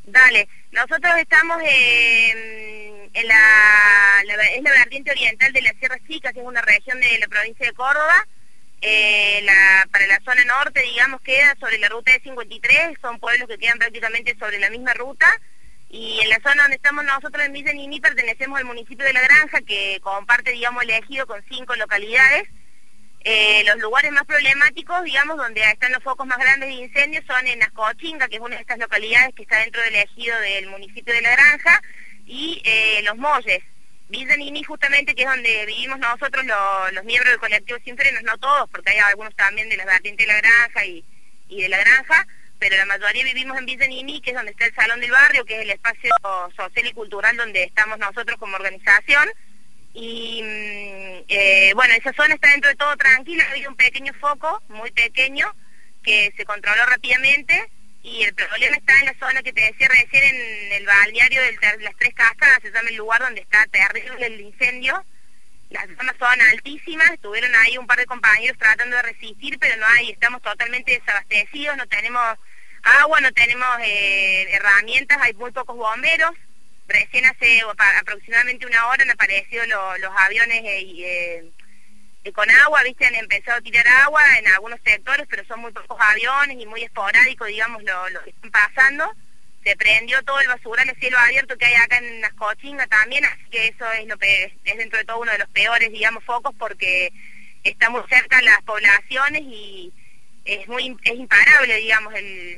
Dale, nosotros estamos en es la vertiente oriental de la Sierra Chica, que es una región de la provincia de Córdoba. Para la zona norte, digamos, queda sobre la ruta de 53, son pueblos que quedan prácticamente sobre la misma ruta. Y en la zona donde estamos nosotros, en Villa Niní, pertenecemos al municipio de La Granja, que comparte, digamos, el ejido con 5 localidades. Los lugares más problemáticos, digamos, donde están los focos más grandes de incendios son en Ascochinga, que es una de estas localidades que está dentro del ejido del municipio de La Granja, y Los Molles. Villa Niní, justamente, que es donde vivimos nosotros, los miembros del colectivo Sin Frenos, no todos, porque hay algunos también de la vertiente de La Granja y de La Granja, pero la mayoría vivimos en Villa Niní, que es donde está el Salón del Barrio, que es el espacio social y cultural donde estamos nosotros como organización. Y bueno, esa zona está dentro de todo tranquila, ha habido un pequeño foco, muy pequeño, que se controló rápidamente, y el problema está en la zona que te decía recién, en el balneario de las Tres Cascadas, se llama el lugar donde está terrible el incendio. Las zonas son altísimas, estuvieron ahí un par de compañeros tratando de resistir, pero no hay, estamos totalmente desabastecidos, no tenemos agua, no tenemos herramientas, hay muy pocos bomberos. Recién hace aproximadamente una hora han aparecido los aviones con agua, viste, han empezado a tirar agua en algunos sectores, pero son muy pocos aviones y muy esporádico, digamos, lo que están pasando. Se prendió todo el basural a cielo abierto que hay acá en Ascochinga también, así que eso es dentro de todo uno de los peores, digamos, focos, porque está muy cerca a las poblaciones y es imparable, digamos,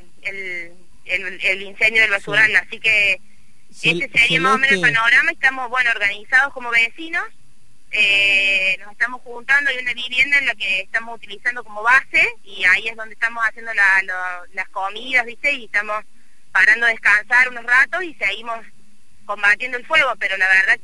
el incendio del basural, sí. Así que este sería más o menos el panorama. Estamos, bueno, organizados como vecinos, nos estamos juntando, hay una vivienda en la que estamos utilizando como base, y ahí es donde estamos haciendo las comidas, viste, y estamos parando a descansar unos ratos y seguimos combatiendo el fuego, pero la verdad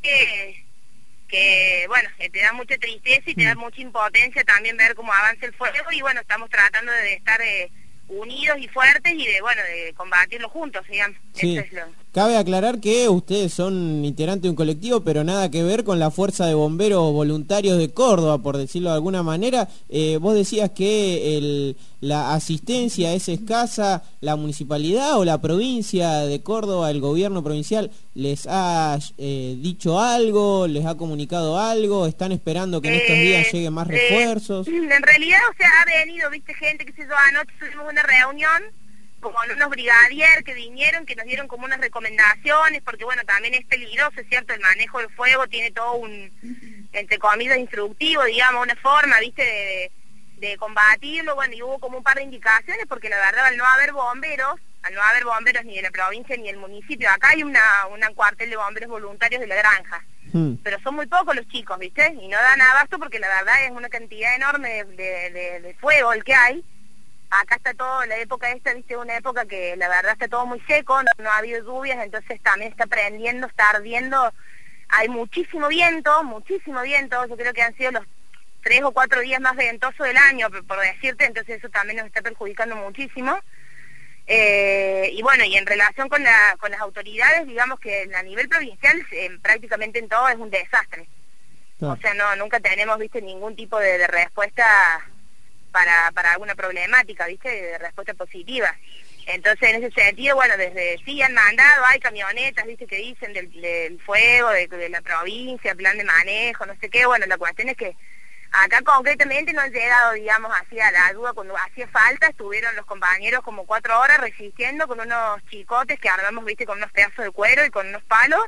que bueno, te da mucha tristeza y te da mucha impotencia también ver cómo avanza el fuego, y bueno, estamos tratando de estar unidos y fuertes y de combatirlo juntos, digamos. Sí. Eso es lo... Cabe aclarar que ustedes son integrantes de un colectivo, pero nada que ver con la Fuerza de Bomberos Voluntarios de Córdoba, por decirlo de alguna manera. Vos decías que la asistencia es escasa. ¿La municipalidad o la provincia de Córdoba, el gobierno provincial, les ha dicho algo, les ha comunicado algo? ¿Están esperando que en estos días lleguen más refuerzos? En realidad, o sea, ha venido, viste, gente, que se yo, anoche tuvimos una reunión con unos brigadier que vinieron, que nos dieron como unas recomendaciones, porque bueno, también es peligroso, es cierto, el manejo del fuego tiene todo un, entre comillas, instructivo, digamos, una forma, viste, de combatirlo, bueno, y hubo como un par de indicaciones, porque la verdad, al no haber bomberos ni de la provincia ni del municipio, acá hay un cuartel de bomberos voluntarios de La Granja, pero son muy pocos los chicos, viste, y no dan abasto porque la verdad es una cantidad enorme de fuego el que hay. Acá está todo, la época esta, viste, una época que la verdad está todo muy seco, no ha habido lluvias, entonces también está prendiendo, está ardiendo, hay muchísimo viento, yo creo que han sido los 3 o 4 días más ventosos del año, por decirte, entonces eso también nos está perjudicando muchísimo. Y bueno, y en relación con las autoridades, digamos que a nivel provincial prácticamente en todo es un desastre. O sea, nunca tenemos, viste, ningún tipo de respuesta para alguna problemática, viste, de respuesta positiva. Entonces, en ese sentido, bueno, desde sí han mandado, hay camionetas, viste, que dicen del fuego, de la provincia, plan de manejo, no sé qué. Bueno, la cuestión es que acá concretamente no han llegado, digamos, así a la ayuda cuando hacía falta. Estuvieron los compañeros como 4 horas resistiendo con unos chicotes que armamos, viste, con unos pedazos de cuero y con unos palos.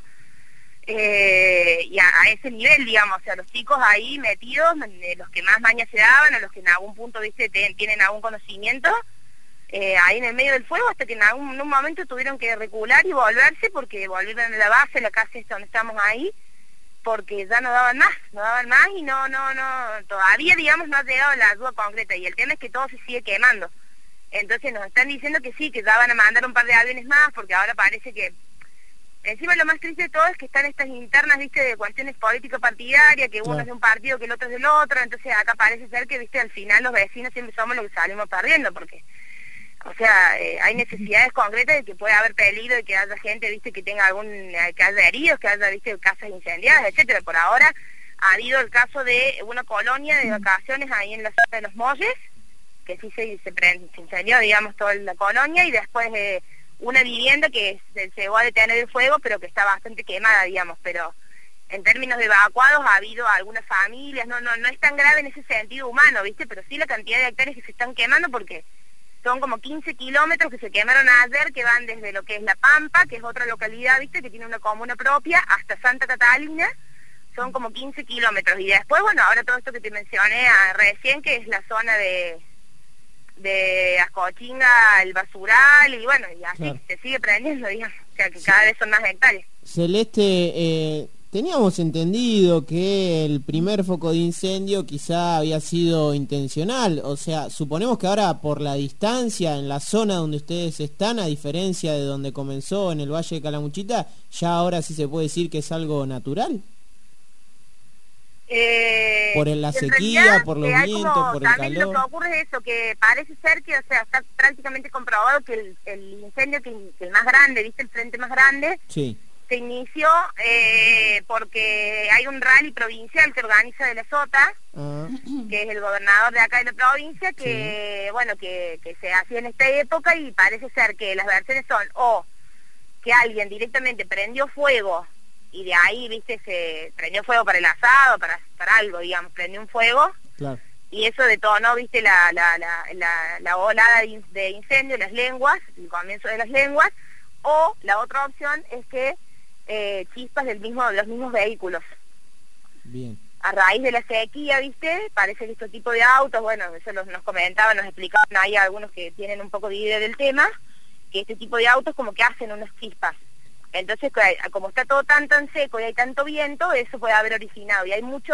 Y a ese nivel, digamos, o sea, los chicos ahí metidos, los que más maña se daban, o los que en algún punto, viste, tienen algún conocimiento, ahí en el medio del fuego, hasta que en un momento tuvieron que recular y volverse, porque volvieron a la base, la casa esta donde estamos ahí, porque ya no daban más, y no, todavía, digamos, no ha llegado la ayuda concreta, y el tema es que todo se sigue quemando. Entonces nos están diciendo que sí, que ya van a mandar un par de aviones más, porque ahora parece que... Encima lo más triste de todo es que están estas internas, viste, de cuestiones político-partidarias, que uno es de un partido, que el otro es del otro, entonces acá parece ser que, viste, al final los vecinos siempre somos los que salimos perdiendo, porque, o sea, hay necesidades concretas de que pueda haber peligro, de que haya gente, viste, que tenga que haya heridos, que haya, viste, casas incendiadas, etcétera. Por ahora ha habido el caso de una colonia de vacaciones ahí en la zona de Los Molles, que sí se incendió, digamos, toda la colonia, y después una vivienda que se llegó a detener el fuego, pero que está bastante quemada, digamos, pero en términos de evacuados ha habido algunas familias, no es tan grave en ese sentido humano, ¿viste? Pero sí la cantidad de hectáreas que se están quemando, porque son como 15 kilómetros que se quemaron ayer, que van desde lo que es La Pampa, que es otra localidad, ¿viste? Que tiene una comuna propia, hasta Santa Catalina, son como 15 kilómetros. Y después, bueno, ahora todo esto que te mencioné recién, que es la zona de Ascochinga, el basural, y bueno, y así claro, se sigue prendiendo, digamos, o sea que cada vez son más hectáreas. Celeste, teníamos entendido que el primer foco de incendio quizá había sido intencional, o sea, suponemos que ahora por la distancia en la zona donde ustedes están, a diferencia de donde comenzó en el Valle de Calamuchita, ya ahora sí se puede decir que es algo natural. Por la sequía, realidad, por los vientos, por el calor. Lo que ocurre es eso, que parece ser que, o sea, está prácticamente comprobado que el incendio, que el más grande, ¿viste? El frente más grande, sí, se inició porque hay un rally provincial que organiza De la Sota, que es el gobernador de acá de la provincia, que sí, bueno, que se hacía en esta época, y parece ser que las versiones son o que alguien directamente prendió fuego y de ahí, viste, se prendió fuego para el asado, para algo, digamos, prendió un fuego, claro, y eso detonó, viste, la olada de incendio, las lenguas, el comienzo de las lenguas, o la otra opción es que chispas de los mismos vehículos. Bien. A raíz de la sequía, viste, parece que este tipo de autos, bueno, eso nos comentaban, nos explicaban, hay algunos que tienen un poco de idea del tema, que este tipo de autos como que hacen unas chispas. Entonces, como está todo tan seco y hay tanto viento, eso puede haber originado. Y hay mucho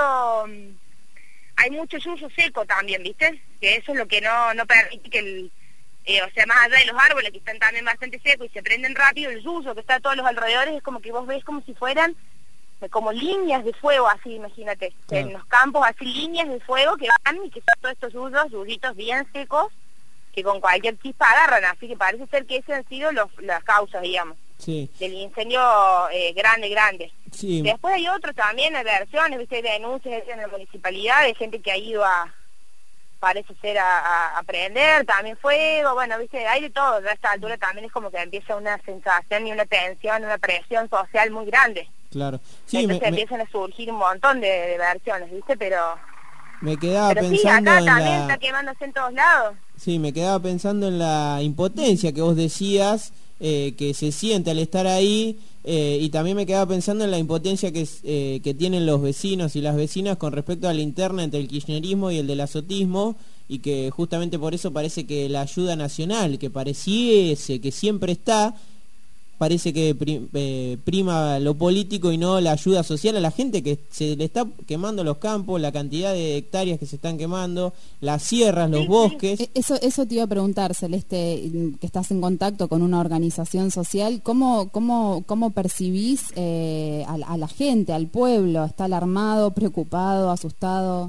yuyo seco también, ¿viste? Que eso es lo que no permite que o sea, más allá de los árboles que están también bastante secos y se prenden rápido, el yuyo que está a todos los alrededores es como que vos ves como si fueran como líneas de fuego, así, imagínate. En los campos, así, líneas de fuego que van y que son todos estos yuyitos bien secos que con cualquier chispa agarran. Así que parece ser que esas han sido las causas, digamos. Sí. Del incendio grande. Sí. Después hay otros también, hay versiones, ¿viste? Hay denuncias en la municipalidad de gente que ha ido parece ser a prender también fuego, bueno, ¿viste? Hay de todo. A esta altura también es como que empieza una sensación y una tensión, una presión social muy grande. Claro. Sí, entonces empiezan a surgir un montón de versiones, ¿viste? Pero me quedaba pensando sí, acá también está quemándose en todos lados. Sí, me quedaba pensando en la impotencia que vos decías, que se siente al estar ahí, y también me quedaba pensando en la impotencia que tienen los vecinos y las vecinas con respecto a la interna entre el kirchnerismo y el del azotismo, y que justamente por eso parece que la ayuda nacional, que pareciese que siempre está, parece que prima lo político y no la ayuda social a la gente que se le está quemando los campos, la cantidad de hectáreas que se están quemando, las sierras, los bosques. Eso te iba a preguntar, Celeste, que estás en contacto con una organización social, ¿cómo percibís a la gente, al pueblo? ¿Está alarmado, preocupado, asustado?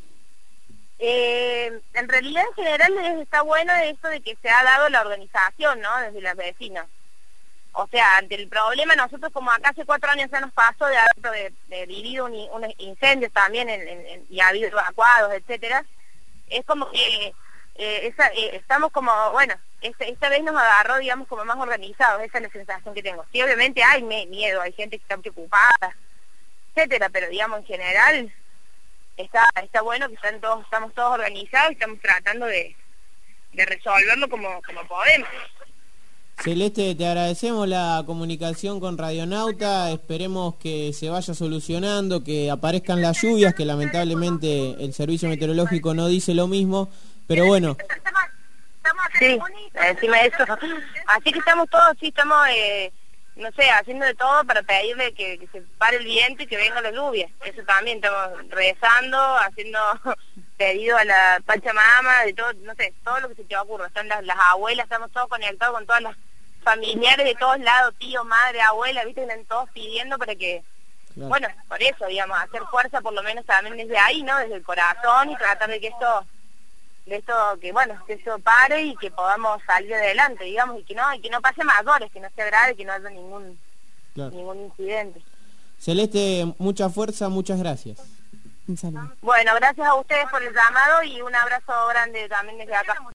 En realidad, en general, está bueno esto de que se ha dado la organización, ¿no? Desde las vecinas. O sea, ante el problema, nosotros como acá hace 4 años ya nos pasó de haber vivido unos incendios también y ha habido evacuados, etcétera, es como que estamos como, bueno, esta vez nos agarró, digamos, como más organizados, esa es la sensación que tengo. Sí, obviamente hay miedo, hay gente que está preocupada, etcétera, pero digamos, en general, está bueno que estamos todos organizados y estamos tratando de resolverlo como podemos. Celeste, te agradecemos la comunicación con Radionauta, esperemos que se vaya solucionando, que aparezcan las lluvias, que lamentablemente el servicio meteorológico no dice lo mismo, pero bueno. Sí, encima de eso. Así que estamos todos, no sé, haciendo de todo para pedirle que se pare el viento y que venga la lluvia. Eso también, estamos rezando, haciendo pedido a la Pachamama, de todo, no sé, todo lo que se te ocurra. Están las abuelas, estamos todos conectados con todas las familiares de todos lados, tío, madre, abuela, viste, que están todos pidiendo para que, claro, bueno, por eso, digamos, hacer fuerza por lo menos también desde ahí, ¿no? Desde el corazón, y tratar de que esto pare y que podamos salir adelante, digamos, y que no pase mayores, que no sea grave, que no haya ningún incidente. Celeste, mucha fuerza, muchas gracias. Un saludo. Bueno, gracias a ustedes por el llamado y un abrazo grande también desde acá.